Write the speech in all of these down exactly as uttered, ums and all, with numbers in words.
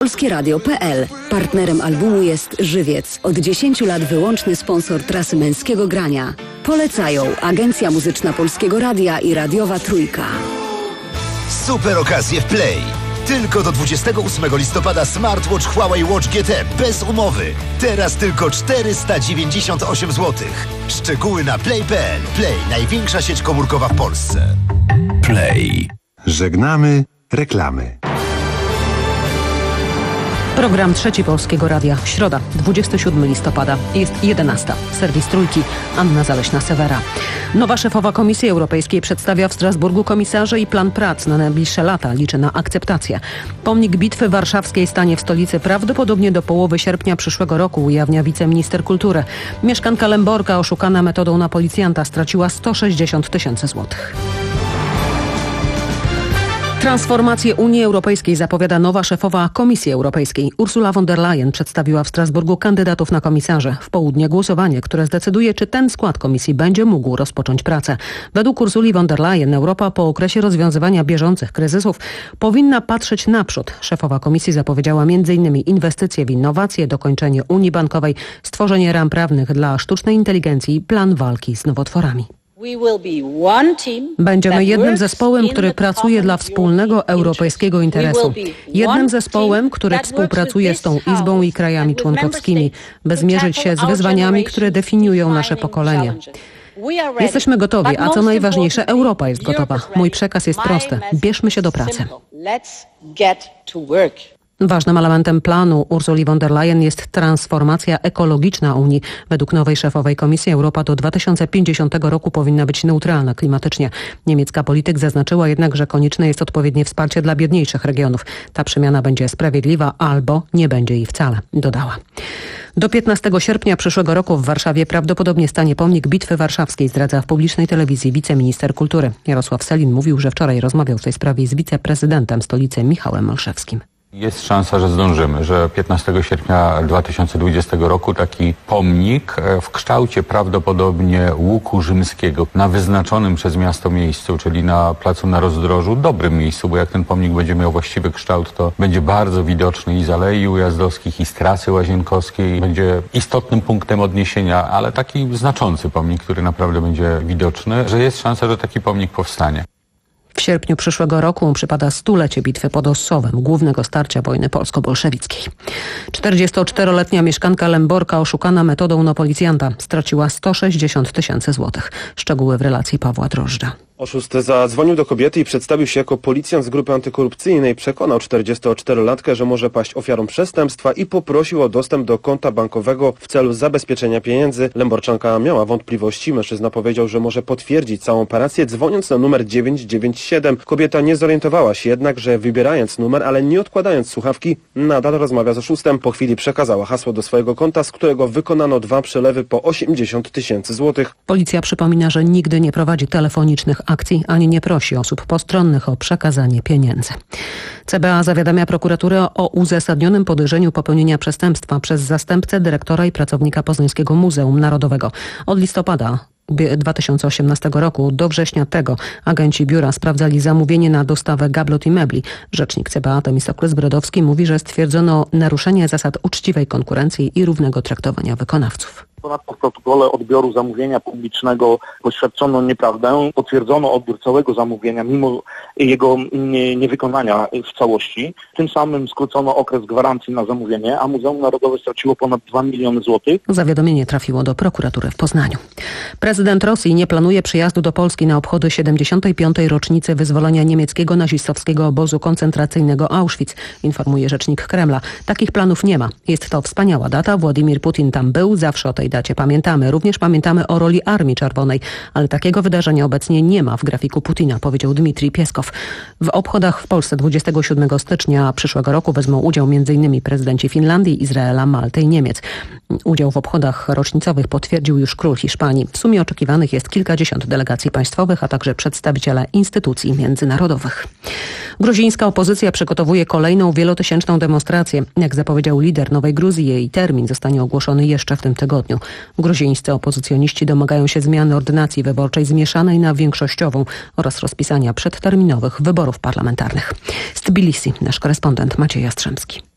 Polskie Radio kropka pe el. Partnerem albumu jest Żywiec. Od dziesięciu lat wyłączny sponsor trasy męskiego grania. Polecają Agencja Muzyczna Polskiego Radia i Radiowa Trójka. Super okazje w Play. Tylko do dwudziestego ósmego listopada smartwatch Huawei Watch G T bez umowy. Teraz tylko czterysta dziewięćdziesiąt osiem złotych. Szczegóły na play kropka pe el. Play, największa sieć komórkowa w Polsce. Play. Żegnamy reklamy. Program Trzeci Polskiego Radia. Środa, dwudziestego siódmego listopada. Jest jedenasta. Serwis Trójki. Anna Zaleśna-Sewera. Nowa szefowa Komisji Europejskiej przedstawia w Strasburgu komisarzy i plan prac na najbliższe lata. Liczy na akceptację. Pomnik Bitwy Warszawskiej stanie w stolicy prawdopodobnie do połowy sierpnia przyszłego roku, ujawnia wiceminister kultury. Mieszkanka Lęborka oszukana metodą na policjanta straciła sto sześćdziesiąt tysięcy złotych. Transformację Unii Europejskiej zapowiada nowa szefowa Komisji Europejskiej. Ursula von der Leyen przedstawiła w Strasburgu kandydatów na komisarzy. W południe głosowanie, które zdecyduje, czy ten skład komisji będzie mógł rozpocząć pracę. Według Ursuli von der Leyen Europa po okresie rozwiązywania bieżących kryzysów powinna patrzeć naprzód. Szefowa komisji zapowiedziała między innymi inwestycje w innowacje, dokończenie Unii Bankowej, stworzenie ram prawnych dla sztucznej inteligencji i plan walki z nowotworami. Będziemy jednym zespołem, który pracuje dla wspólnego europejskiego interesu. Jednym zespołem, który współpracuje z tą Izbą i krajami członkowskimi, by zmierzyć się z wyzwaniami, które definiują nasze pokolenie. Jesteśmy gotowi, a co najważniejsze, Europa jest gotowa. Mój przekaz jest prosty. Bierzmy się do pracy. Ważnym elementem planu Ursuli von der Leyen jest transformacja ekologiczna Unii. Według nowej szefowej Komisji Europa do dwa tysiące pięćdziesiątego roku powinna być neutralna klimatycznie. Niemiecka polityk zaznaczyła jednak, że konieczne jest odpowiednie wsparcie dla biedniejszych regionów. Ta przemiana będzie sprawiedliwa albo nie będzie jej wcale, dodała. Do piętnastego sierpnia przyszłego roku w Warszawie prawdopodobnie stanie pomnik Bitwy Warszawskiej, zdradza w publicznej telewizji wiceminister kultury. Jarosław Sellin mówił, że wczoraj rozmawiał w tej sprawie z wiceprezydentem stolicy Michałem Olszewskim. Jest szansa, że zdążymy, że piętnastego sierpnia dwa tysiące dwudziestego roku taki pomnik w kształcie prawdopodobnie łuku rzymskiego na wyznaczonym przez miasto miejscu, czyli na placu na Rozdrożu, dobrym miejscu, bo jak ten pomnik będzie miał właściwy kształt, to będzie bardzo widoczny i z Alei Ujazdowskich, i z trasy Łazienkowskiej. Będzie istotnym punktem odniesienia, ale taki znaczący pomnik, który naprawdę będzie widoczny, że jest szansa, że taki pomnik powstanie. W sierpniu przyszłego roku przypada stulecie bitwy pod Ossowem, głównego starcia wojny polsko-bolszewickiej. czterdziestoczteroletnia mieszkanka Lęborka oszukana metodą na policjanta straciła sto sześćdziesiąt tysięcy złotych. Szczegóły w relacji Pawła Drożdża. Oszust zadzwonił do kobiety i przedstawił się jako policjant z grupy antykorupcyjnej. Przekonał czterdziestoczterolatkę, że może paść ofiarą przestępstwa i poprosił o dostęp do konta bankowego w celu zabezpieczenia pieniędzy. Lęborczanka miała wątpliwości. Mężczyzna powiedział, że może potwierdzić całą operację, dzwoniąc na numer dziewięć dziewięć siedem. Kobieta nie zorientowała się jednak, że wybierając numer, ale nie odkładając słuchawki, nadal rozmawia z oszustem. Po chwili przekazała hasło do swojego konta, z którego wykonano dwa przelewy po osiemdziesiąt tysięcy złotych. Policja przypomina, że nigdy nie prowadzi telefonicznych akcji, ani nie prosi osób postronnych o przekazanie pieniędzy. C B A zawiadamia prokuraturę o uzasadnionym podejrzeniu popełnienia przestępstwa przez zastępcę dyrektora i pracownika Poznańskiego Muzeum Narodowego. Od listopada dwa tysiące osiemnastego roku do września tego agenci biura sprawdzali zamówienie na dostawę gablot i mebli. Rzecznik C B A Temistokles Brodowski mówi, że stwierdzono naruszenie zasad uczciwej konkurencji i równego traktowania wykonawców. Ponadto w protokole odbioru zamówienia publicznego poświadczono nieprawdę, potwierdzono odbiór całego zamówienia mimo jego nie, niewykonania w całości. Tym samym skrócono okres gwarancji na zamówienie, a Muzeum Narodowe straciło ponad dwa miliony złotych. Zawiadomienie trafiło do prokuratury w Poznaniu. Prezydent Rosji nie planuje przyjazdu do Polski na obchody siedemdziesiątej piątej rocznicy wyzwolenia niemieckiego nazistowskiego obozu koncentracyjnego Auschwitz, informuje rzecznik Kremla. Takich planów nie ma. Jest to wspaniała data. Władimir Putin tam był, zawsze o tej dacie pamiętamy. Również pamiętamy o roli Armii Czerwonej, ale takiego wydarzenia obecnie nie ma w grafiku Putina, powiedział Dmitrij Pieskow. W obchodach w Polsce dwudziestego siódmego stycznia przyszłego roku wezmą udział między innymi prezydenci Finlandii, Izraela, Malty i Niemiec. Udział w obchodach rocznicowych potwierdził już król Hiszpanii. W sumie oczekiwanych jest kilkadziesiąt delegacji państwowych, a także przedstawiciele instytucji międzynarodowych. Gruzińska opozycja przygotowuje kolejną wielotysięczną demonstrację. Jak zapowiedział lider Nowej Gruzji, jej termin zostanie ogłoszony jeszcze w tym tygodniu. Gruzińscy opozycjoniści domagają się zmiany ordynacji wyborczej zmieszanej na większościową oraz rozpisania przedterminowych wyborów parlamentarnych. Z Tbilisi nasz korespondent Maciej Jastrzębski.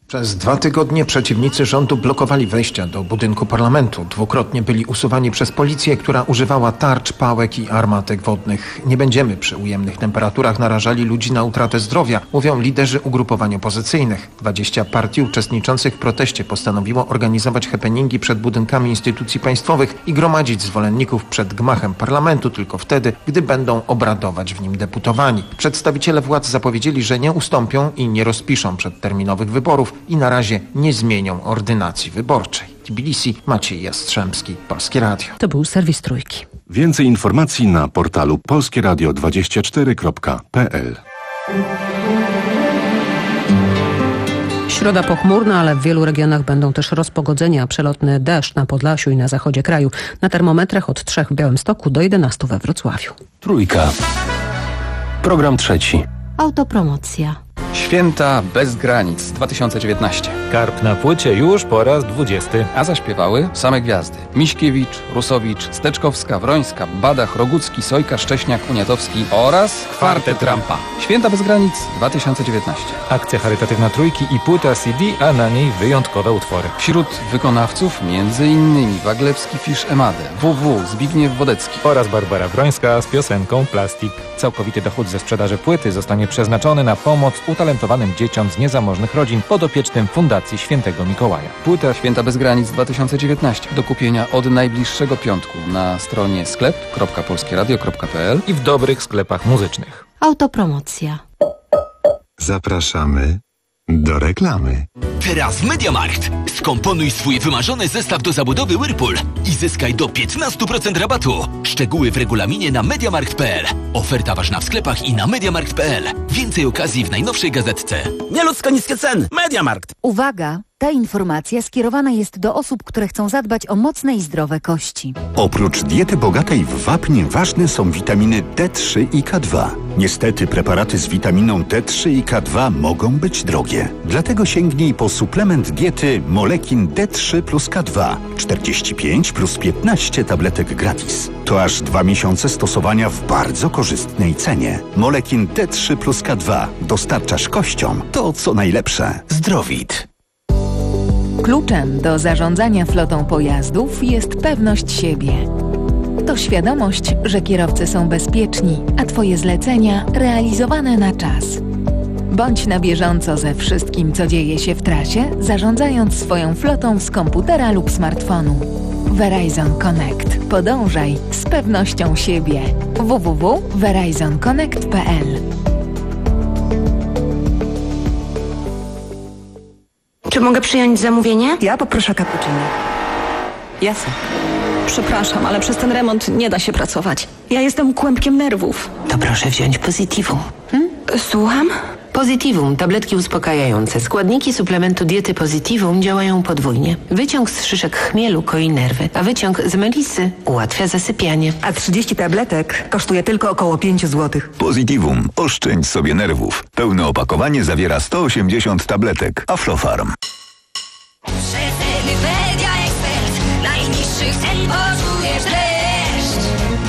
Przez dwa tygodnie przeciwnicy rządu blokowali wejścia do budynku parlamentu. Dwukrotnie byli usuwani przez policję, która używała tarcz, pałek i armatek wodnych. Nie będziemy przy ujemnych temperaturach narażali ludzi na utratę zdrowia, mówią liderzy ugrupowań opozycyjnych. Dwadzieścia partii uczestniczących w proteście postanowiło organizować happeningi przed budynkami instytucji państwowych i gromadzić zwolenników przed gmachem parlamentu tylko wtedy, gdy będą obradować w nim deputowani. Przedstawiciele władz zapowiedzieli, że nie ustąpią i nie rozpiszą przedterminowych wyborów i na razie nie zmienią ordynacji wyborczej. Tbilisi, Maciej Jastrzębski, Polskie Radio. To był serwis Trójki. Więcej informacji na portalu polskie radio dwadzieścia cztery kropka p l. Środa pochmurna, ale w wielu regionach będą też rozpogodzenia, przelotny deszcz na Podlasiu i na zachodzie kraju. Na termometrach od trzech w Białymstoku do jedenastu we Wrocławiu. Trójka. Program trzeci. Autopromocja. Święta bez granic dwa tysiące dziewiętnaście. Karp na płycie już po raz dwudziesty. A zaśpiewały same gwiazdy. Miśkiewicz, Rusowicz, Steczkowska, Wrońska, Badach, Rogucki, Sojka, Szcześniak, Uniatowski oraz Kwartet Rampa. Święta bez granic dwa tysiące dziewiętnaście. Akcja charytatywna Trójki i płyta C D, a na niej wyjątkowe utwory. Wśród wykonawców między innymi Waglewski, Fisz, Emadę, W W, Zbigniew Wodecki oraz Barbara Wrońska z piosenką Plastik. Całkowity dochód ze sprzedaży płyty zostanie przeznaczony na pomoc utalentowanym dzieciom z niezamożnych rodzin podopiecznym Fundacji Świętego Mikołaja. Płyta Święta bez granic dwa tysiące dziewiętnaście do kupienia od najbliższego piątku na stronie sklep kropka polskie radio kropka p l i w dobrych sklepach muzycznych. Autopromocja. Zapraszamy do reklamy. Teraz MediaMarkt. Skomponuj swój wymarzony zestaw do zabudowy Whirlpool i zyskaj do piętnaście procent rabatu. Szczegóły w regulaminie na mediamarkt kropka p l. Oferta ważna w sklepach i na mediamarkt kropka p l. Więcej okazji w najnowszej gazetce. Nieludzko niskie ceny. MediaMarkt. Uwaga! Ta informacja skierowana jest do osób, które chcą zadbać o mocne i zdrowe kości. Oprócz diety bogatej w wapń ważne są witaminy D trzy i K dwa. Niestety preparaty z witaminą D trzy i K dwa mogą być drogie. Dlatego sięgnij po suplement diety Molekin D trzy plus K dwa. czterdzieści pięć plus piętnaście tabletek gratis. To aż dwa miesiące stosowania w bardzo korzystnej cenie. Molekin D trzy plus K dwa. Dostarczasz kościom to, co najlepsze. Zdrowit. Kluczem do zarządzania flotą pojazdów jest pewność siebie. To świadomość, że kierowcy są bezpieczni, a Twoje zlecenia realizowane na czas. Bądź na bieżąco ze wszystkim, co dzieje się w trasie, zarządzając swoją flotą z komputera lub smartfonu. Verizon Connect. Podążaj z pewnością siebie. w w w kropka verizon connect kropka p l. Czy mogę przyjąć zamówienie? Ja poproszę cappuccino. Jasne. Przepraszam, ale przez ten remont nie da się pracować. Ja jestem kłębkiem nerwów. To proszę wziąć Positivum. Hmm? Słucham? Positivum, tabletki uspokajające. Składniki suplementu diety Positivum działają podwójnie. Wyciąg z szyszek chmielu koi nerwy, a wyciąg z melisy ułatwia zasypianie. A trzydzieści tabletek kosztuje tylko około pięć złotych. Positivum. Oszczędź sobie nerwów. Pełne opakowanie zawiera sto osiemdziesiąt tabletek. Aflofarm. Rzetelny Media Expert. Najniższych cen poczujesz dreszcz.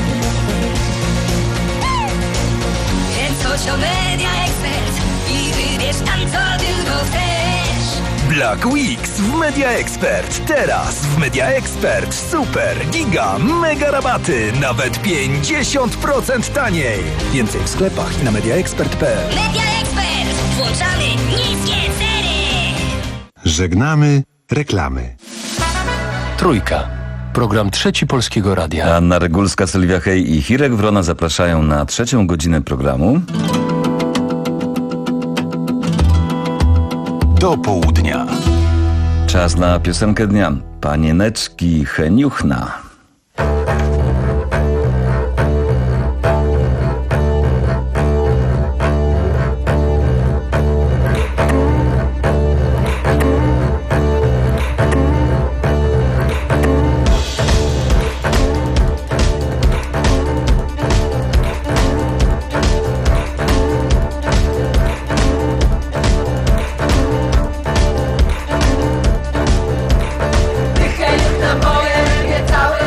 Więc chodź do Media Expert i wybierz tam, co tylko chcesz. Black Weeks w Media Expert. Teraz w Media Expert super, giga, mega rabaty. Nawet pięćdziesiąt procent taniej. Więcej w sklepach i na mediaexpert kropka p l. Media Expert. Włączamy niskie ceny. Żegnamy reklamy. Trójka. Program trzeci Polskiego Radia. Anna Regulska, Sylwia Hej i Hirek Wrona zapraszają na trzecią godzinę programu. Do południa. Czas na piosenkę dnia. Panieneczki Heniuchna. Moje rękie całe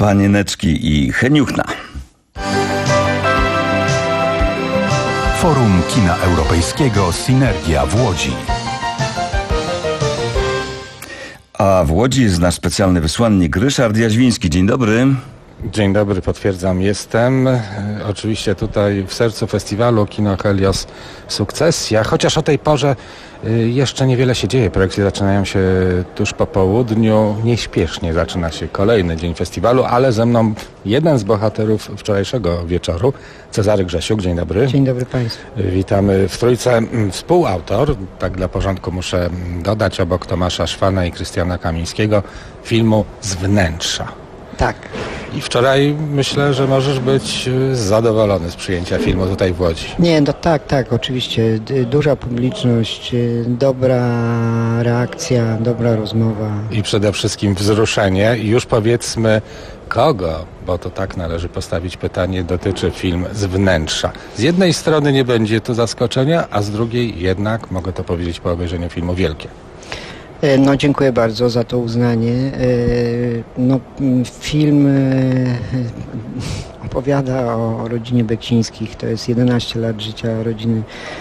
Panieneczki i Heniuchna. Forum Kina Europejskiego Synergia w Łodzi. A w Łodzi jest nasz specjalny wysłannik Ryszard Jaźwiński. Dzień dobry. Dzień dobry, potwierdzam, jestem. E, oczywiście tutaj w sercu festiwalu Kino Helios Sukcesja, chociaż o tej porze e, jeszcze niewiele się dzieje. Projekcje zaczynają się tuż po południu. Nieśpiesznie zaczyna się kolejny dzień festiwalu, ale ze mną jeden z bohaterów wczorajszego wieczoru, Cezary Grzesiuk. Dzień dobry. Dzień dobry Państwu. E, witamy w trójce. Współautor, tak dla porządku muszę dodać, obok Tomasza Szwana i Krystiana Kamińskiego, filmu Z wnętrza. Tak. I wczoraj myślę, że możesz być zadowolony z przyjęcia filmu tutaj w Łodzi. Nie, no tak, tak, oczywiście. Duża publiczność, dobra reakcja, dobra rozmowa. I przede wszystkim wzruszenie. I już powiedzmy kogo, bo to tak należy postawić pytanie, dotyczy film Z wnętrza. Z jednej strony nie będzie to zaskoczenia, a z drugiej jednak, mogę to powiedzieć po obejrzeniu filmu, wielkie. No dziękuję bardzo za to uznanie. No, film opowiada o rodzinie Beksińskich. To jest jedenaście lat życia rodziny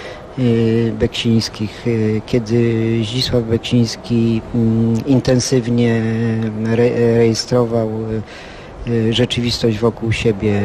Beksińskich, kiedy Zdzisław Beksiński intensywnie re- rejestrował rzeczywistość wokół siebie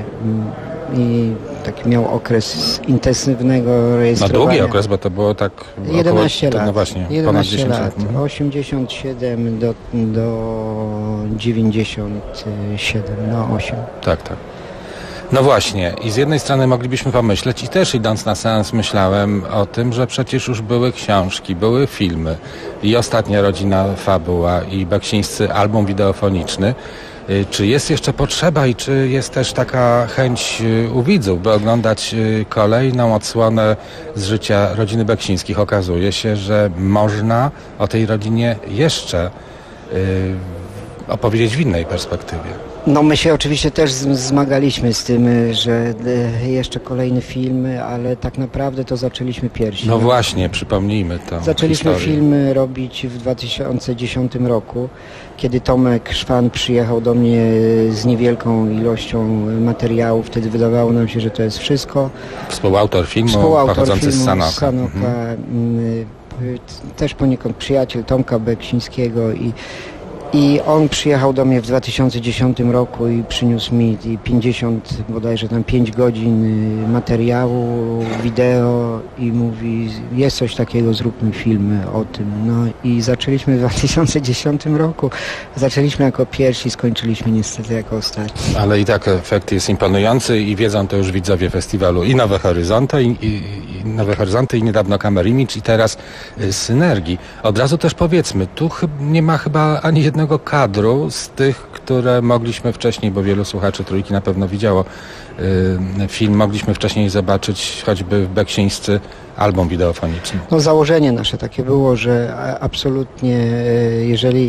i taki miał okres intensywnego rejestrowania. No długi okres, bo to było tak jedenaście około, lat. No właśnie, jedenaście ponad dziesięć lat. lat. osiemdziesiąt siedem do, do dziewięćdziesiąt siedem, no osiem. Tak, tak. No właśnie, i z jednej strony moglibyśmy pomyśleć, i też idąc na seans myślałem o tym, że przecież już były książki, były filmy i Ostatnia rodzina fabuła i Beksińscy album wideofoniczny. Czy jest jeszcze potrzeba i czy jest też taka chęć u widzów, by oglądać kolejną odsłonę z życia rodziny Beksińskich? Okazuje się, że można o tej rodzinie jeszcze y, opowiedzieć w innej perspektywie. No my się oczywiście też zmagaliśmy z tym, że jeszcze kolejny film, ale tak naprawdę to zaczęliśmy pierwsi. No właśnie, przypomnijmy to. Zaczęliśmy historię. filmy robić w dwa tysiące dziesiątym roku, kiedy Tomek Szwan przyjechał do mnie z niewielką ilością materiału. Wtedy wydawało nam się, że to jest wszystko. Współautor filmu, Współautor pochodzący filmu z Sanoka. Z Sanoka Mhm. Też poniekąd przyjaciel Tomka Beksińskiego i I on przyjechał do mnie w dwa tysiące dziesiątym roku i przyniósł mi pięćdziesiąt, bodajże tam pięć godzin materiału, wideo i mówi, jest coś takiego, zróbmy filmy o tym. No i zaczęliśmy w dwa tysiące dziesiątym roku, zaczęliśmy jako pierwsi, skończyliśmy niestety jako ostatni. Ale i tak efekt jest imponujący i wiedzą to już widzowie festiwalu i Nowe Horyzonty, i, i, i Nowe Horyzonty i niedawno Camera Image i teraz y, Synergii. Od razu też powiedzmy, tu chyb, nie ma chyba ani jednego kadru z tych, które mogliśmy wcześniej, bo wielu słuchaczy Trójki na pewno widziało y, film, mogliśmy wcześniej zobaczyć choćby w Beksińscy album wideofoniczny. No założenie nasze takie było, że absolutnie jeżeli,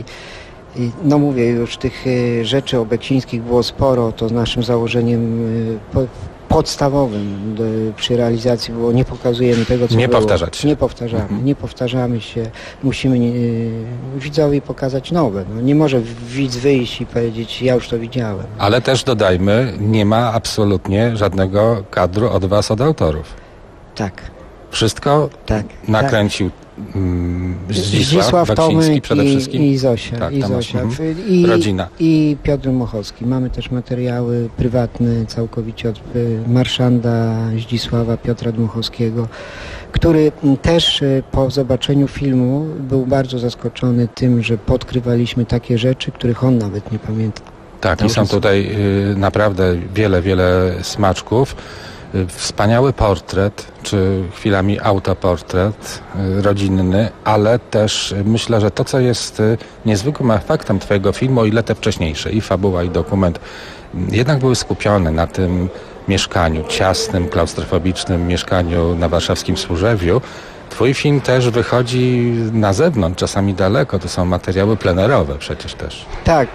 no mówię, już tych rzeczy o Beksińskich było sporo, to naszym założeniem podstawowym do, przy realizacji było, nie pokazujemy tego, co nie było. Powtarzać się. Nie powtarzamy. Mhm. Nie powtarzamy się. Musimy nie, widzowi pokazać nowe. No, nie może widz wyjść i powiedzieć, ja już to widziałem. Ale też dodajmy, nie ma absolutnie żadnego kadru od was, od autorów. Tak. Wszystko tak, nakręcił tak. Zdzisław, Zdzisław Beksiński przede i, wszystkim. I Zosia. Tak, i, Tomasz, Zosia. mhm. I, Rodzina. I Piotr Mochowski. Mamy też materiały prywatne całkowicie od marszanda Zdzisława Piotra Dmuchowskiego, który też po zobaczeniu filmu był bardzo zaskoczony tym, że podkrywaliśmy takie rzeczy, których on nawet nie pamięta. Tak, i są tutaj y, naprawdę wiele, wiele smaczków. Wspaniały portret, czy chwilami autoportret y, rodzinny, ale też y, myślę, że to, co jest y, niezwykłym efektem twojego filmu, o ile te wcześniejsze, i fabuła, i dokument, y, jednak były skupione na tym mieszkaniu, ciasnym, klaustrofobicznym mieszkaniu na warszawskim Służewiu. Twój film też wychodzi na zewnątrz, czasami daleko, to są materiały plenerowe przecież też. Tak,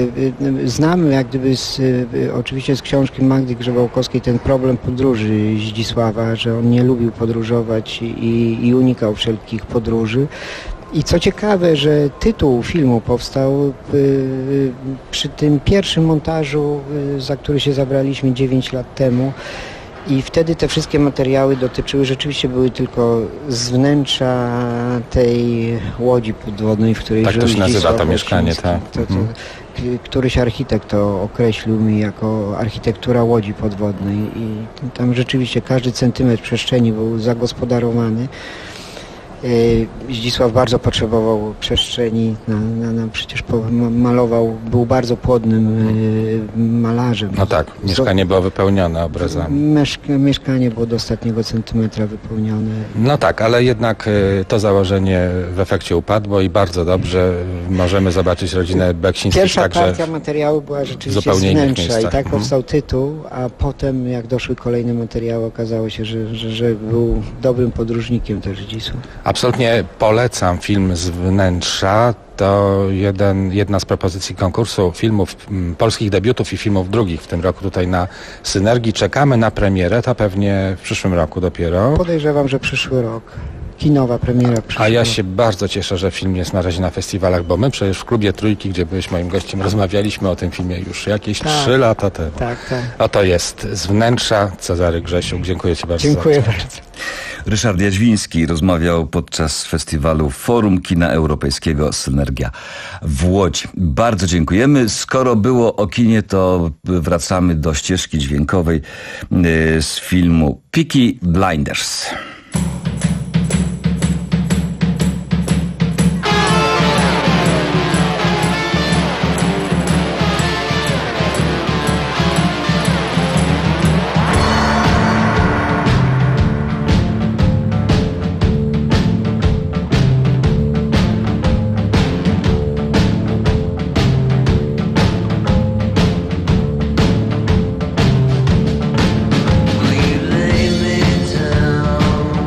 znamy jak gdyby z, oczywiście z książki Magdy Grzebałkowskiej ten problem podróży Zdzisława, że on nie lubił podróżować i, i unikał wszelkich podróży. I co ciekawe, że tytuł filmu powstał y, przy tym pierwszym montażu, y, za który się zabraliśmy dziewięć lat temu. I wtedy te wszystkie materiały dotyczyły, rzeczywiście były tylko z wnętrza tej łodzi podwodnej, w której tak żył to się nazywa Zdzisław to mieszkanie, tak. To, to, któryś architekt to określił mi jako architektura łodzi podwodnej i tam rzeczywiście każdy centymetr przestrzeni był zagospodarowany. Zdzisław bardzo potrzebował przestrzeni, na, na, na, przecież malował, był bardzo płodnym malarzem. No tak, mieszkanie było wypełnione obrazami. Mieszka, mieszkanie było do ostatniego centymetra wypełnione. No tak, ale jednak to założenie w efekcie upadło i bardzo dobrze możemy zobaczyć rodzinę Beksińskich. Pierwsza także partia materiału była rzeczywiście zupełnie z wnętrza i tak mhm. powstał tytuł, a potem jak doszły kolejne materiały, okazało się, że, że, że był dobrym podróżnikiem też Zdzisław. Absolutnie polecam film z wnętrza. To jeden, jedna z propozycji konkursu filmów, m, polskich debiutów i filmów drugich w tym roku tutaj na Synergii. Czekamy na premierę, to pewnie w przyszłym roku dopiero. Podejrzewam, że przyszły rok. Kinowa premiera przyszła. A ja się bardzo cieszę, że film jest na razie na festiwalach, bo my przecież w klubie Trójki, gdzie byłeś moim gościem, rozmawialiśmy o tym filmie już jakieś trzy tak, lata temu. Tak, tak. Oto jest z wnętrza Cezary Grzesiuk. Dziękuję Ci bardzo. Dziękuję bardzo. Ryszard Jadźwiński rozmawiał podczas festiwalu Forum Kina Europejskiego Synergia w Łodzi. Bardzo dziękujemy. Skoro było o kinie, to wracamy do ścieżki dźwiękowej z filmu Peaky Blinders. Down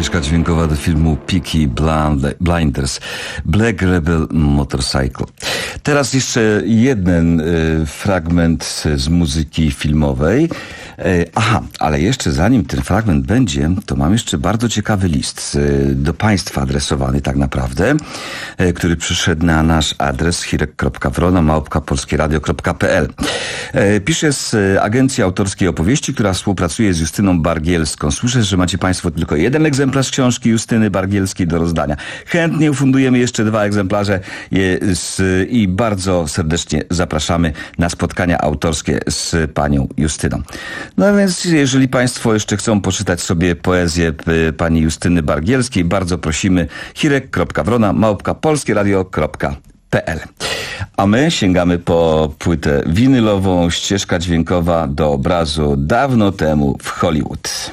ścieżka dźwiękowa do filmu Peaky Blinders, Black Rebel Motorcycle. Teraz jeszcze jeden y, fragment z muzyki filmowej. Y, aha, ale jeszcze zanim ten fragment będzie, to mam jeszcze bardzo ciekawy list y, do Państwa adresowany tak naprawdę, y, który przyszedł na nasz adres hirek kropka wrona małpka polskieradio kropka p l. Y, piszę z y, agencji autorskiej opowieści, która współpracuje z Justyną Bargielską. Słyszę, że macie Państwo tylko jeden egzemplarz książki Justyny Bargielskiej do rozdania. Chętnie ufundujemy jeszcze dwa egzemplarze je z, i bardzo serdecznie zapraszamy na spotkania autorskie z panią Justyną. No więc jeżeli Państwo jeszcze chcą poczytać sobie poezję p- pani Justyny Bargielskiej, bardzo prosimy hirek kropka wrona małpka polskieradio kropka p l. A my sięgamy po płytę winylową, ścieżka dźwiękowa do obrazu Dawno temu w Hollywood.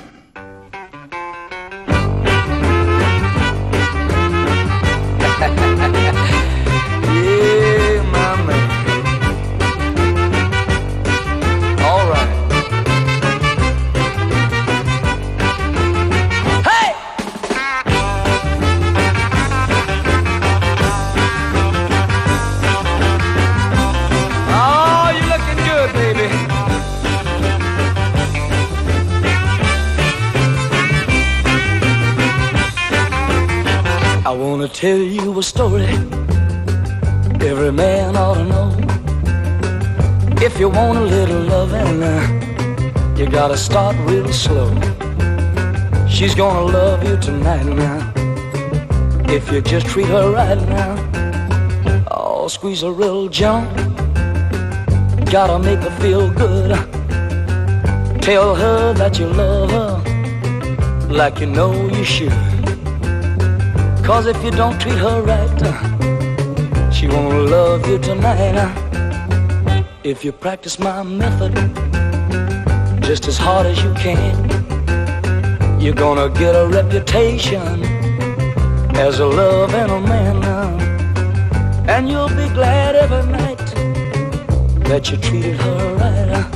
I wanna tell you a story every man ought to know. If you want a little loving, uh, you gotta start real slow. She's gonna love you tonight now, if you just treat her right now. Oh, squeeze her real gentle, gotta make her feel good. Tell her that you love her like you know you should. 'Cause if you don't treat her right, uh, she won't love you tonight. uh. If you practice my method just as hard as you can, you're gonna get a reputation as a loving a man. uh. And you'll be glad every night that you treated her right. uh.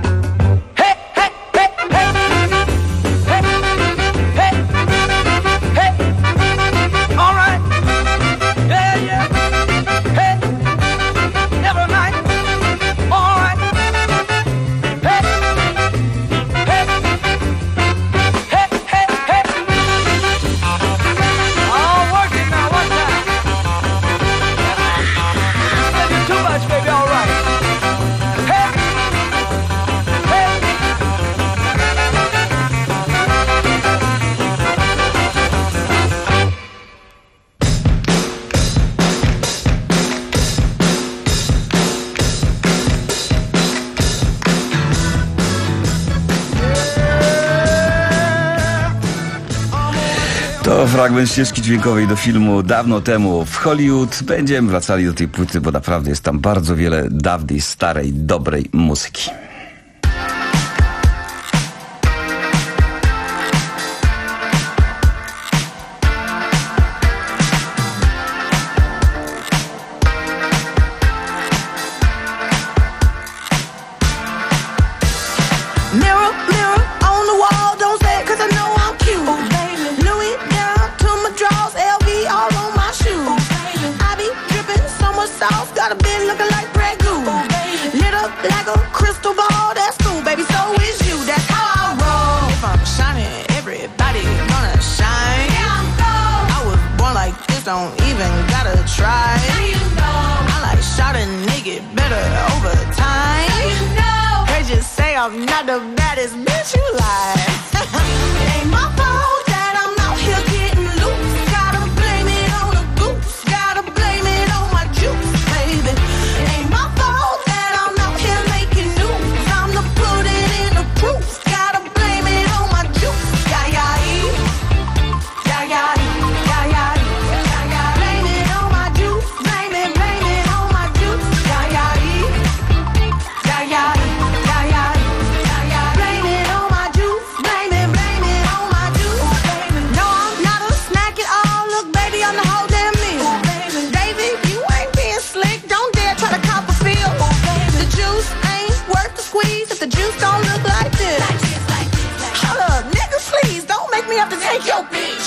To fragment ścieżki dźwiękowej do filmu Dawno temu w Hollywood. Będziemy wracali do tej płyty, bo naprawdę jest tam bardzo wiele dawnej, starej, dobrej muzyki. Don't even gotta try. Now you know. I like shot a nigga better over time. Now you know. They just say I'm not the baddest bitch you like. It ain't my fault that I'm out here getting loose. Gotta blame it on the goose. Gotta blame it on my juice, baby. It ain't my fault that I'm out here making news. I'm the put it in the proof. Gotta blame it on my juice. Yeah, yeah, yeah, yeah, yeah. Take your bitch.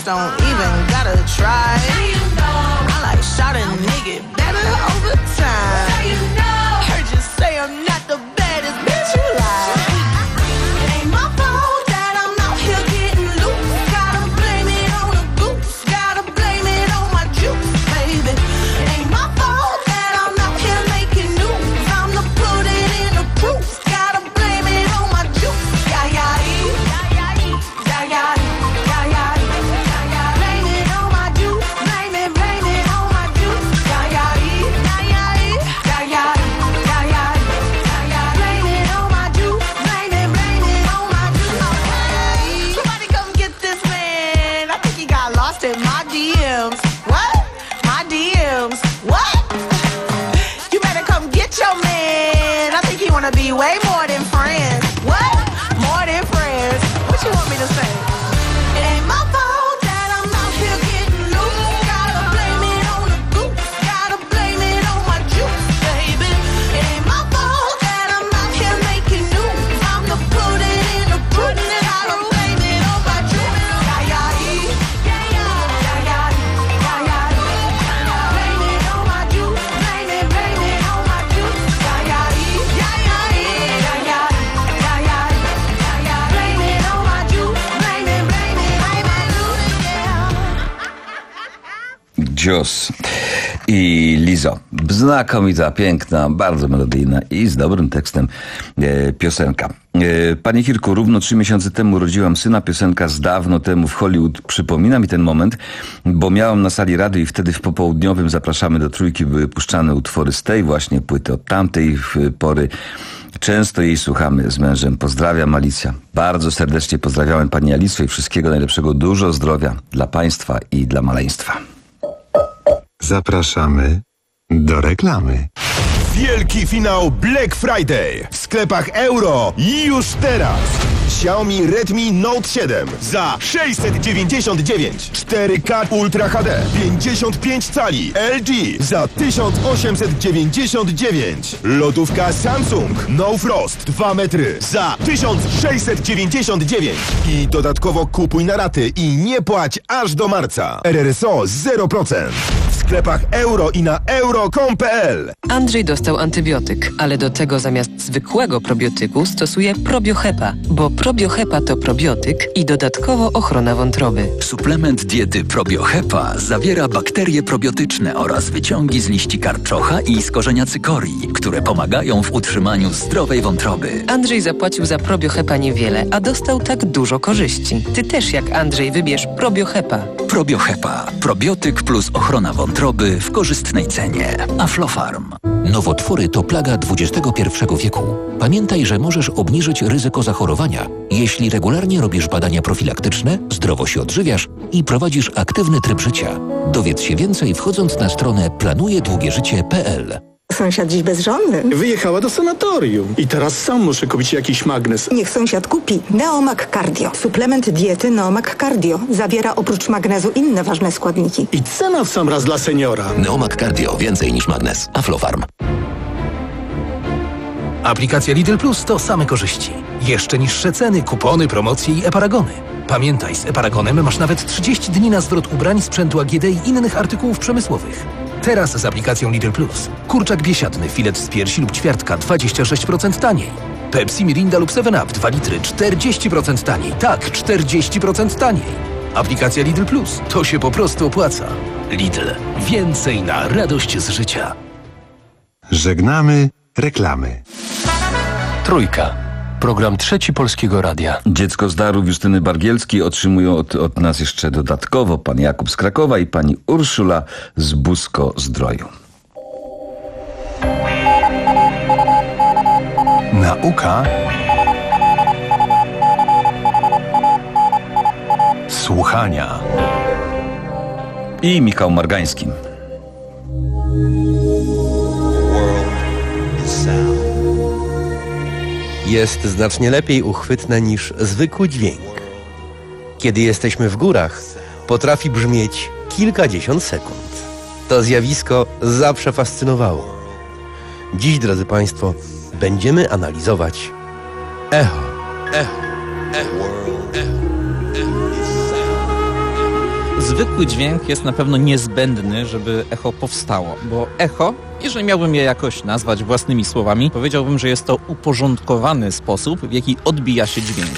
don't even gotta try. I like shot a nigga better over time. Heard you say I'm not the baddest bitch you like. It ain't my fault that I'm out here getting loose. Gotta blame it on the goose. Gotta blame it on my juice, baby. It ain't my fault that I'm out here making news. I'm the put it in the proof. Gotta blame it on my juice. Yeah, yeah, yeah, yeah, yeah, yeah, yeah, yeah. Blame it on my juice. Blame it, blame it on my juice. Yeah, yeah, yeah, yeah, yeah, yeah, yeah, yeah. Blame it on my juice. Blame it, blame it on my juice. Okay. Somebody come get this man. I think he got lost in my D Ms. What? My D Ms. What? You better come get your man. I think he wanna be way more than friends. What? More than friends. What you want me to say? It ain't my fault that I'm out here getting loose. Gotta blame it on the goose. Gotta blame it on my juice, baby. It ain't my fault that I'm out here making news. I'm the put it in the proof. Gotta blame it on my juice. Yeah, yeah, yeah, yeah, yeah, yeah, yeah, yeah. Blame it on my juice. Blame it, blame it on my juice. Yeah, yeah, yeah, yeah, yeah, yeah, yeah, yeah, yeah. Blame it on my juice. Blame it, blame it on my juice. Yeah. Dzios i Lizo. Znakomita, piękna, bardzo melodyjna i z dobrym tekstem e, piosenka. E, Panie Kirku, równo trzy miesiące temu urodziłam syna. Piosenka z dawno temu w Hollywood. Przypomina mi ten moment, bo miałam na sali rady i wtedy w popołudniowym Zapraszamy do Trójki były puszczane utwory z tej właśnie płyty, od tamtej pory. Często jej słuchamy z mężem. Pozdrawiam, Alicja. Bardzo serdecznie pozdrawiamy Pani Alicjo i wszystkiego najlepszego. Dużo zdrowia dla Państwa i dla maleństwa. Zapraszamy do reklamy. Wielki finał Black Friday w sklepach Euro już teraz. Xiaomi Redmi Note siedem za sześćset dziewięćdziesiąt dziewięć, cztery K Ultra H D, pięćdziesiąt pięć cali, L G za tysiąc osiemset dziewięćdziesiąt dziewięć, lodówka Samsung No Frost dwa metry za tysiąc sześćset dziewięćdziesiąt dziewięć i dodatkowo kupuj na raty i nie płać aż do marca. R R S O zero procent w sklepach Euro i na euro kropka com kropka p l. Andrzej dostał antybiotyk, ale do tego zamiast zwykłego probiotyku stosuje probiohepa, bo probiohepa to probiotyk i dodatkowo ochrona wątroby. Suplement diety probiohepa zawiera bakterie probiotyczne oraz wyciągi z liści karczocha i z korzenia cykorii, które pomagają w utrzymaniu zdrowej wątroby. Andrzej zapłacił za probiohepa niewiele, a dostał tak dużo korzyści. Ty też jak Andrzej wybierz probiohepa. Probiohepa. Probiotyk plus ochrona wątroby w korzystnej cenie. Aflofarm. Nowotwory to plaga dwudziestego pierwszego wieku. Pamiętaj, że możesz obniżyć ryzyko zachorowania, jeśli regularnie robisz badania profilaktyczne, zdrowo się odżywiasz i prowadzisz aktywny tryb życia. Dowiedz się więcej wchodząc na stronę planuje długie życie kropka p l. Sąsiad dziś bezżonny. Wyjechała do sanatorium i teraz sam muszę kupić jakiś magnes. Niech sąsiad kupi Neomag Cardio. Suplement diety Neomag Cardio. Zawiera oprócz magnezu inne ważne składniki. I cena w sam raz dla seniora. Neomag Cardio. Więcej niż magnes. Aflofarm. Aplikacja Lidl Plus to same korzyści. Jeszcze niższe ceny, kupony, promocje i e-paragony. Pamiętaj, z e-paragonem masz nawet trzydzieści dni na zwrot ubrań, sprzętu A G D i innych artykułów przemysłowych. Teraz z aplikacją Lidl Plus. Kurczak biesiadny, filet z piersi lub ćwiartka dwadzieścia sześć procent taniej. Pepsi, Mirinda lub seven up dwa litry czterdzieści procent taniej. Tak, czterdzieści procent taniej. Aplikacja Lidl Plus. To się po prostu opłaca. Lidl. Więcej na radość z życia. Żegnamy reklamy. Trójka. Program Trzeci Polskiego Radia. Dziecko z darów Justyny Bargielskiej otrzymują od, od nas jeszcze dodatkowo pan Jakub z Krakowa i pani Urszula z Busko-Zdroju. Nauka słuchania i Michał Margański. Jest znacznie lepiej uchwytne niż zwykły dźwięk. Kiedy jesteśmy w górach, potrafi brzmieć kilkadziesiąt sekund. To zjawisko zawsze fascynowało. Dziś, drodzy Państwo, będziemy analizować echo. Echo. Echo. Echo. zwykły dźwięk jest na pewno niezbędny, żeby echo powstało, bo echo, jeżeli miałbym je jakoś nazwać własnymi słowami, powiedziałbym, że jest to uporządkowany sposób, w jaki odbija się dźwięk.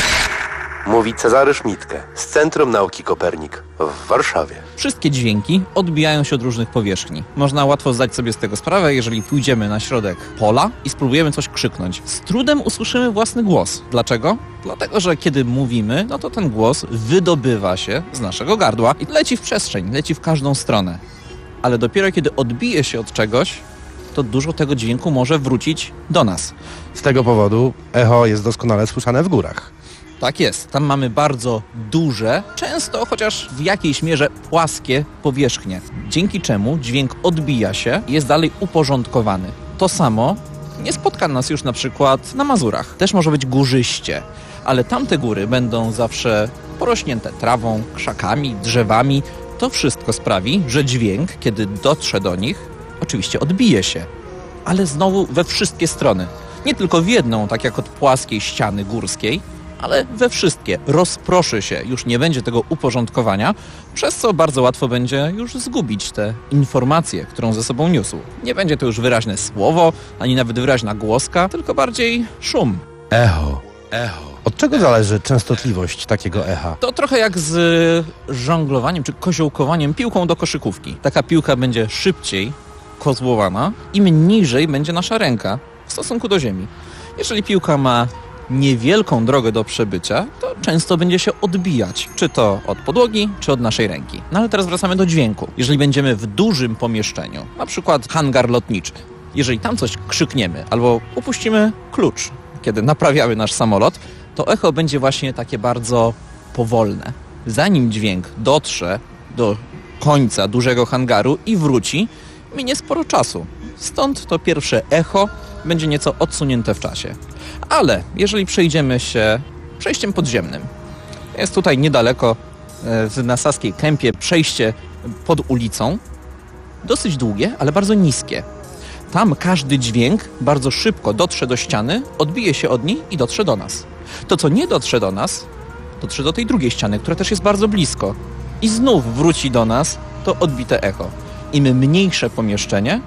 Mówi Cezary Szmitke z Centrum Nauki Kopernik w Warszawie. Wszystkie dźwięki odbijają się od różnych powierzchni. Można łatwo zdać sobie z tego sprawę, jeżeli pójdziemy na środek pola i spróbujemy coś krzyknąć. Z trudem usłyszymy własny głos. Dlaczego? Dlatego, że kiedy mówimy, no to ten głos wydobywa się z naszego gardła i leci w przestrzeń, leci w każdą stronę. Ale dopiero kiedy odbije się od czegoś, to dużo tego dźwięku może wrócić do nas. Z tego powodu echo jest doskonale słyszane w górach. Tak jest. Tam mamy bardzo duże, często chociaż w jakiejś mierze płaskie powierzchnie, dzięki czemu dźwięk odbija się i jest dalej uporządkowany. To samo nie spotka nas już na przykład na Mazurach. Też może być górzyście, ale tamte góry będą zawsze porośnięte trawą, krzakami, drzewami. To wszystko sprawi, że dźwięk, kiedy dotrze do nich, oczywiście odbije się, ale znowu we wszystkie strony. Nie tylko w jedną, tak jak od płaskiej ściany górskiej, ale we wszystkie. Rozproszy się, już nie będzie tego uporządkowania, przez co bardzo łatwo będzie już zgubić tę informację, którą ze sobą niósł. Nie będzie to już wyraźne słowo, ani nawet wyraźna głoska, tylko bardziej szum. Echo. Echo. Od czego zależy częstotliwość takiego echa? To trochę jak z żonglowaniem czy koziołkowaniem piłką do koszykówki. Taka piłka będzie szybciej kozłowana, im niżej będzie nasza ręka w stosunku do ziemi. Jeżeli piłka ma niewielką drogę do przebycia, to często będzie się odbijać, czy to od podłogi, czy od naszej ręki. No ale teraz wracamy do dźwięku. Jeżeli będziemy w dużym pomieszczeniu, na przykład hangar lotniczy, jeżeli tam coś krzykniemy albo upuścimy klucz, kiedy naprawiamy nasz samolot, to echo będzie właśnie takie bardzo powolne. Zanim dźwięk dotrze do końca dużego hangaru i wróci, minie sporo czasu. Stąd to pierwsze echo będzie nieco odsunięte w czasie. Ale jeżeli przejdziemy się przejściem podziemnym, jest tutaj niedaleko w Nasaskiej Kępie przejście pod ulicą, dosyć długie, ale bardzo niskie. Tam każdy dźwięk bardzo szybko dotrze do ściany, odbije się od niej i dotrze do nas. To, co nie dotrze do nas, dotrze do tej drugiej ściany, która też jest bardzo blisko. I znów wróci do nas to odbite echo. Im mniejsze pomieszczenie,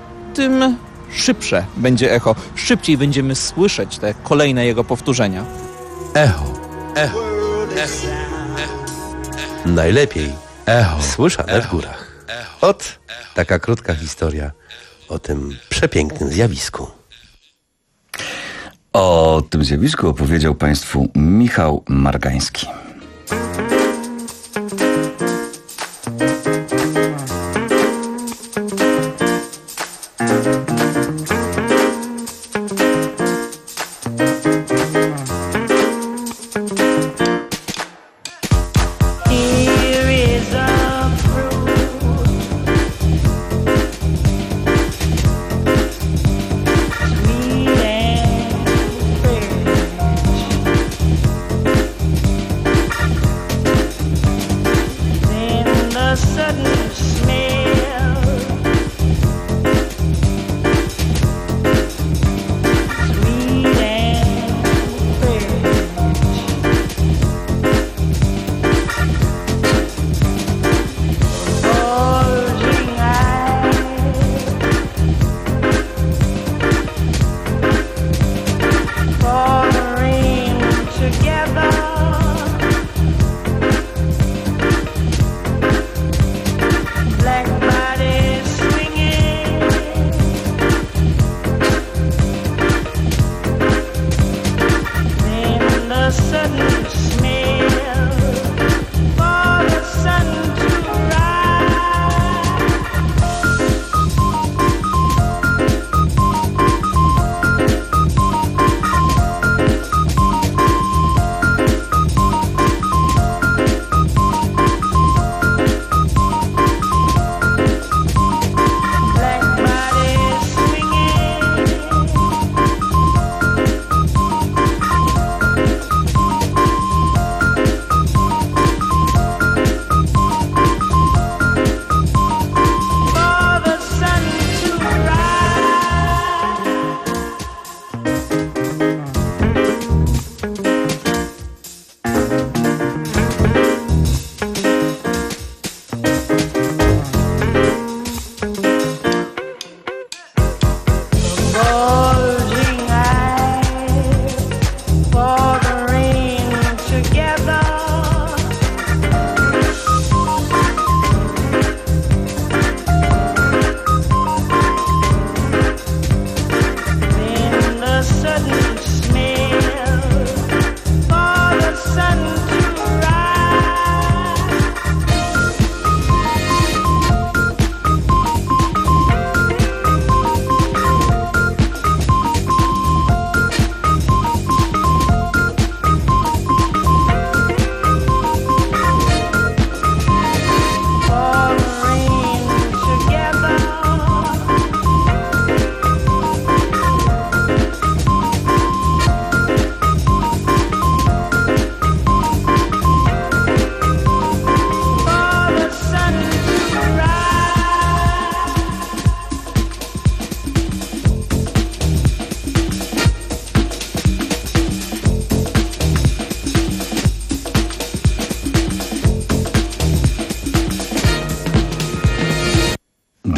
tym szybsze będzie echo. Szybciej będziemy słyszeć te kolejne jego powtórzenia. Echo. Echo. Echo. Najlepiej echo słyszane w górach. Ot, taka krótka historia o tym przepięknym zjawisku. O tym zjawisku opowiedział Państwu Michał Margański.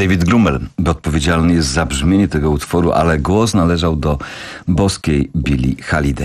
David Grumel, bo odpowiedzialny jest za brzmienie tego utworu, ale głos należał do boskiej Billie Holiday.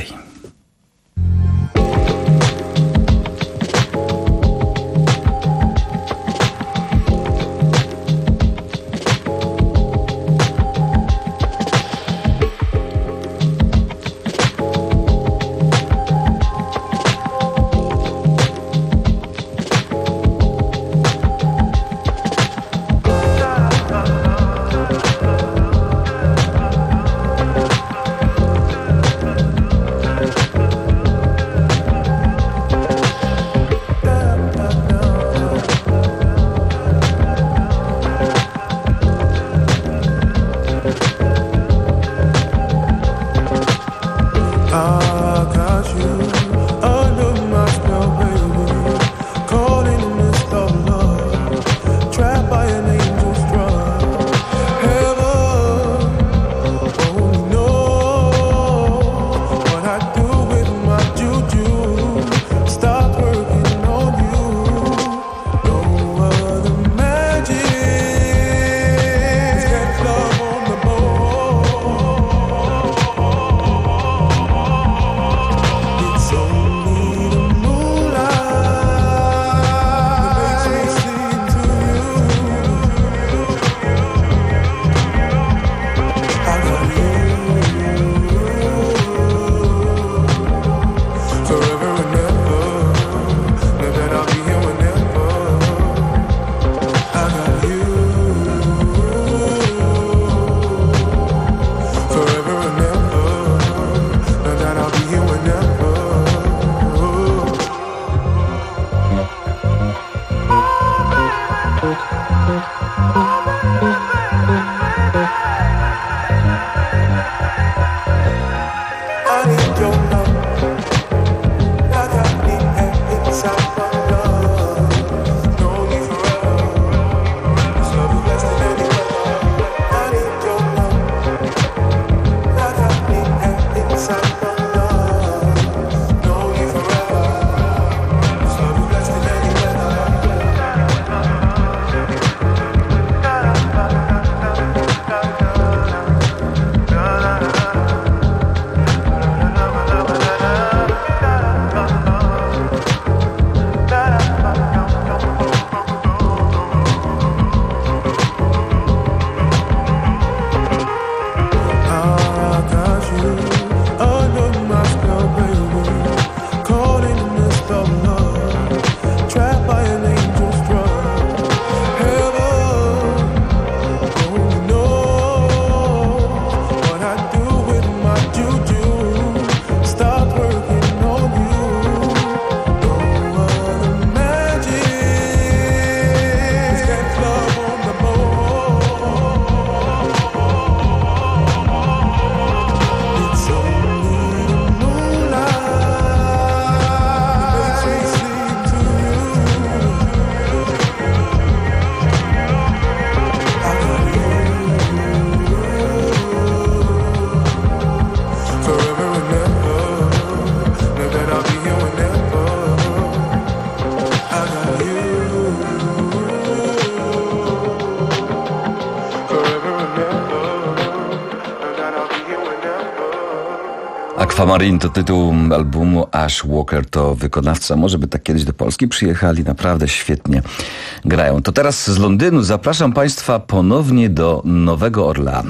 Aquamarine to tytuł albumu, Ash Walker to wykonawca. Może by tak kiedyś do Polski przyjechali, naprawdę świetnie grają. To teraz z Londynu zapraszam Państwa ponownie do Nowego Orleanu.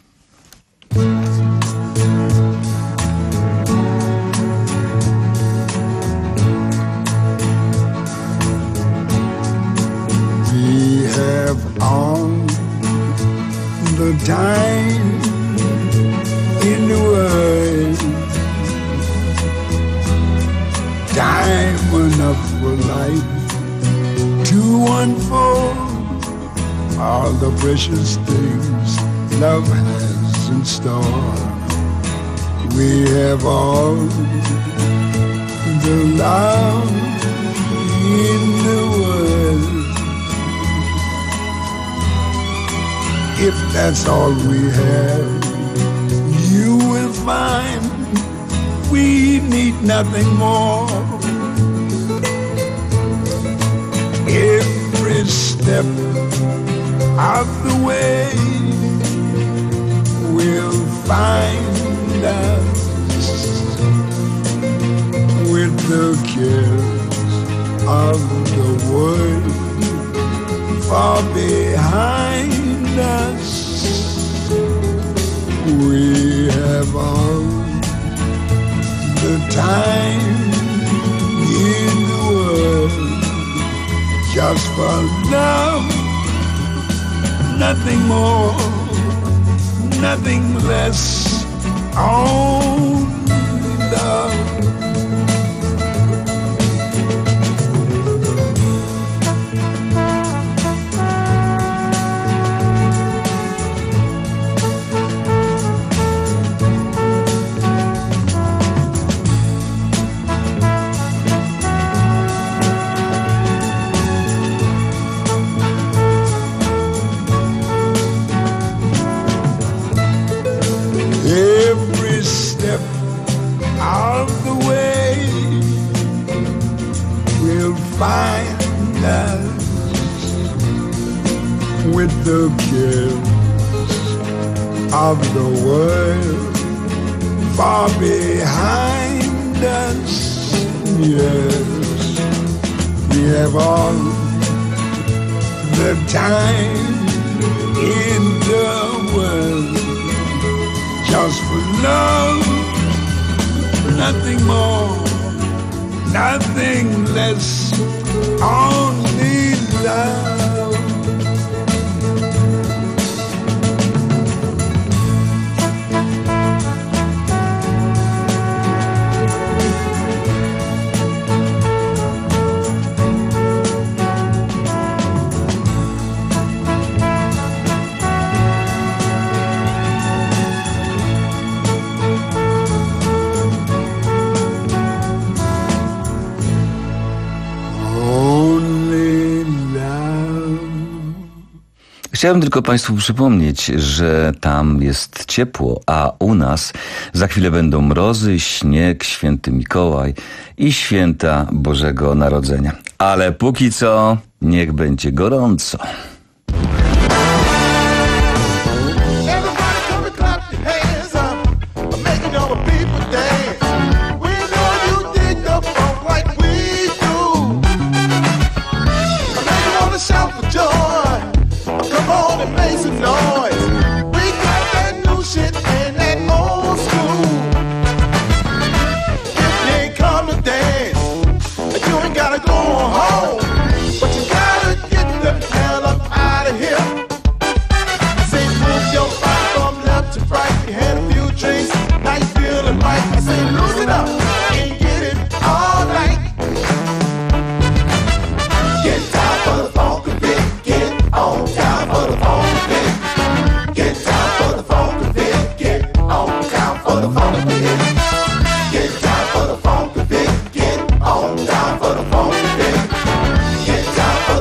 We have all the time in the world, time enough for life to unfold all the precious things love has in store. We have all the love in the world. If that's all we have, you will find we need nothing more. Every step of the find us with the cares of the world far behind us. We have all the time in the world just for love, nothing more, nothing less. On love. Every step of the way will find us with the cares of the world far behind us. Yes, we have all the time in the world just for love, nothing more, nothing less, only love. Chciałem tylko Państwu przypomnieć, że tam jest ciepło, a u nas za chwilę będą mrozy, śnieg, święty Mikołaj i święta Bożego Narodzenia. Ale póki co niech będzie gorąco. Get down for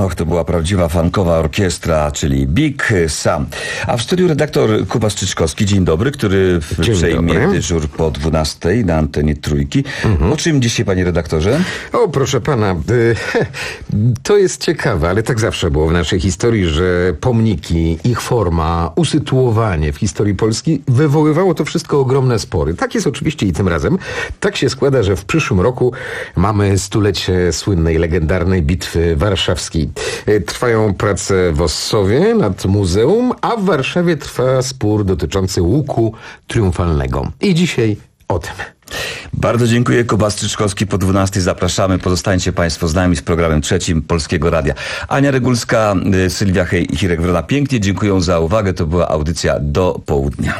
Och, to była prawdziwa funkowa orkiestra, czyli Big Sam. A w studiu redaktor Kuba Strzyczkowski, dzień dobry, który dzień przejmie dobry. dyżur po dwunastej na antenie Trójki. Mhm. O czym dzisiaj, panie redaktorze? O, proszę pana, y, to jest ciekawe, ale tak zawsze było w naszej historii, że pomniki, ich forma, usytuowanie w historii Polski wywoływało to wszystko ogromne spory. Tak jest oczywiście i tym razem. Tak się składa, że w przyszłym roku mamy stulecie słynnej, legendarnej Bitwy Warszawskiej. Y, Trwają prace w Ossowie nad muzeum, a w Warszawie trwa spór dotyczący łuku triumfalnego. I dzisiaj o tym. Bardzo dziękuję. Kuba Strzyczkowski po dwunastej. Zapraszamy. Pozostańcie państwo z nami z programem trzecim Polskiego Radia. Ania Regulska, y, Sylwia Hej i Hirek Wrona pięknie dziękuję za uwagę. To była audycja do południa.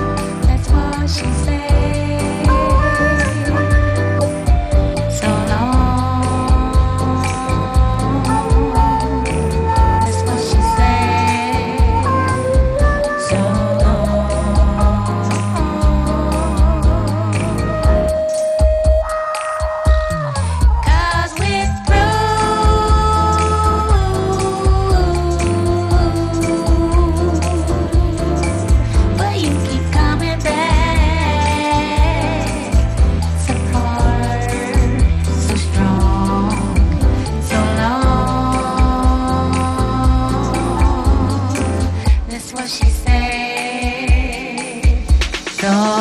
So long.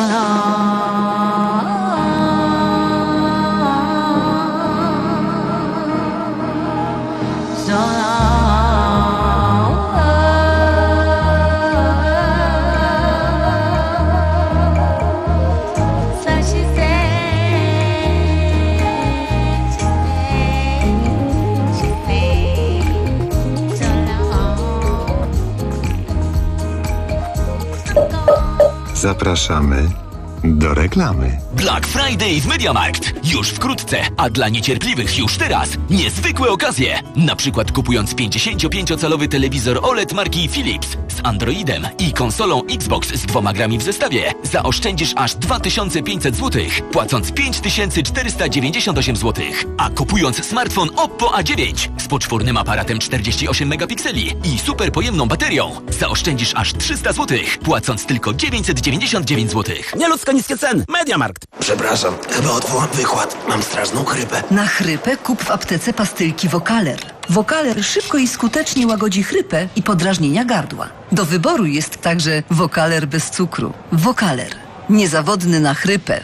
Zapraszamy do reklamy. Black Friday w MediaMarkt. Już wkrótce, a dla niecierpliwych już teraz niezwykłe okazje. Na przykład kupując pięćdziesięciopięciocalowy telewizor O L E D marki Philips z Androidem i konsolą Xbox z dwoma grami w zestawie zaoszczędzisz aż dwa tysiące pięćset złotych, płacąc pięć tysięcy czterysta dziewięćdziesiąt osiem złotych. A kupując smartfon Oppo A dziewięć z poczwórnym aparatem czterdzieści osiem megapikseli i super pojemną baterią zaoszczędzisz aż trzysta złotych, płacąc tylko dziewięćset dziewięćdziesiąt dziewięć złotych. Nieludzko niskie ceny. MediaMarkt. Przepraszam, chyba odwołam wykład. Mam straszną chrypę. Na chrypę kup w aptece pastylki Vocaler. Vocaler szybko i skutecznie łagodzi chrypę i podrażnienia gardła. Do wyboru jest także Vocaler bez cukru. Vocaler. Niezawodny na chrypę.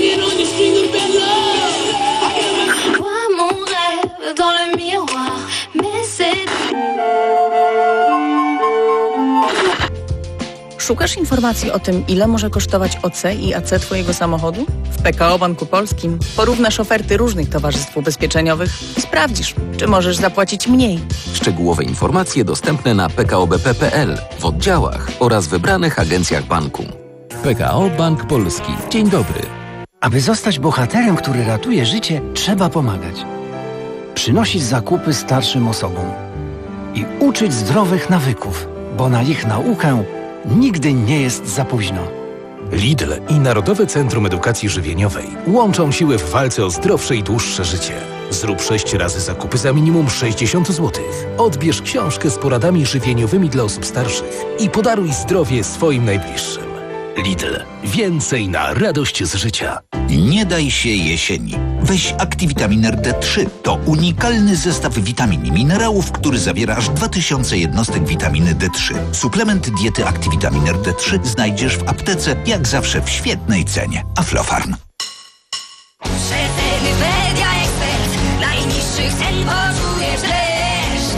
Szukasz informacji o tym, ile może kosztować O C i A C twojego samochodu? W P K O Banku Polskim porównasz oferty różnych towarzystw ubezpieczeniowych i sprawdzisz, czy możesz zapłacić mniej. Szczegółowe informacje dostępne na p k o b p kropka p l, w oddziałach oraz wybranych agencjach banku. P K O Bank Polski. Dzień dobry. Aby zostać bohaterem, który ratuje życie, trzeba pomagać. Przynosić zakupy starszym osobom i uczyć zdrowych nawyków, bo na ich naukę nigdy nie jest za późno. Lidl i Narodowe Centrum Edukacji Żywieniowej łączą siły w walce o zdrowsze i dłuższe życie. Zrób sześć razy zakupy za minimum sześćdziesiąt złotych. Odbierz książkę z poradami żywieniowymi dla osób starszych i podaruj zdrowie swoim najbliższym. Lidl. Więcej na radość z życia. Nie daj się jesieni. Weź Activitamin D trzy. To unikalny zestaw witamin i minerałów, który zawiera aż dwa tysiące jednostek witaminy D trzy. Suplement diety Activitamin D trzy znajdziesz w aptece, jak zawsze w świetnej cenie. Aflofarm. Przeceny Media Expert. Najniższych cen poczujesz deszcz.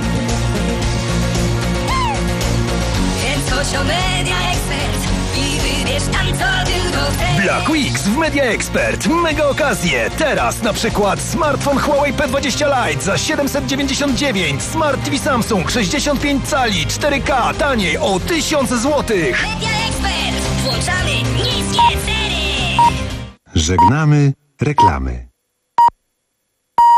Więc chodź o Media Expert i wybierz tam, co tylko chcesz. Black Weeks w Media Expert. Mega okazje. Teraz na przykład smartfon Huawei P dwadzieścia Lite za siedemset dziewięćdziesiąt dziewięć. Smart T V Samsung sześćdziesiąt pięć cali cztery K taniej o tysiąc złotych. Media Expert. Włączamy niskie ceny. Żegnamy reklamy.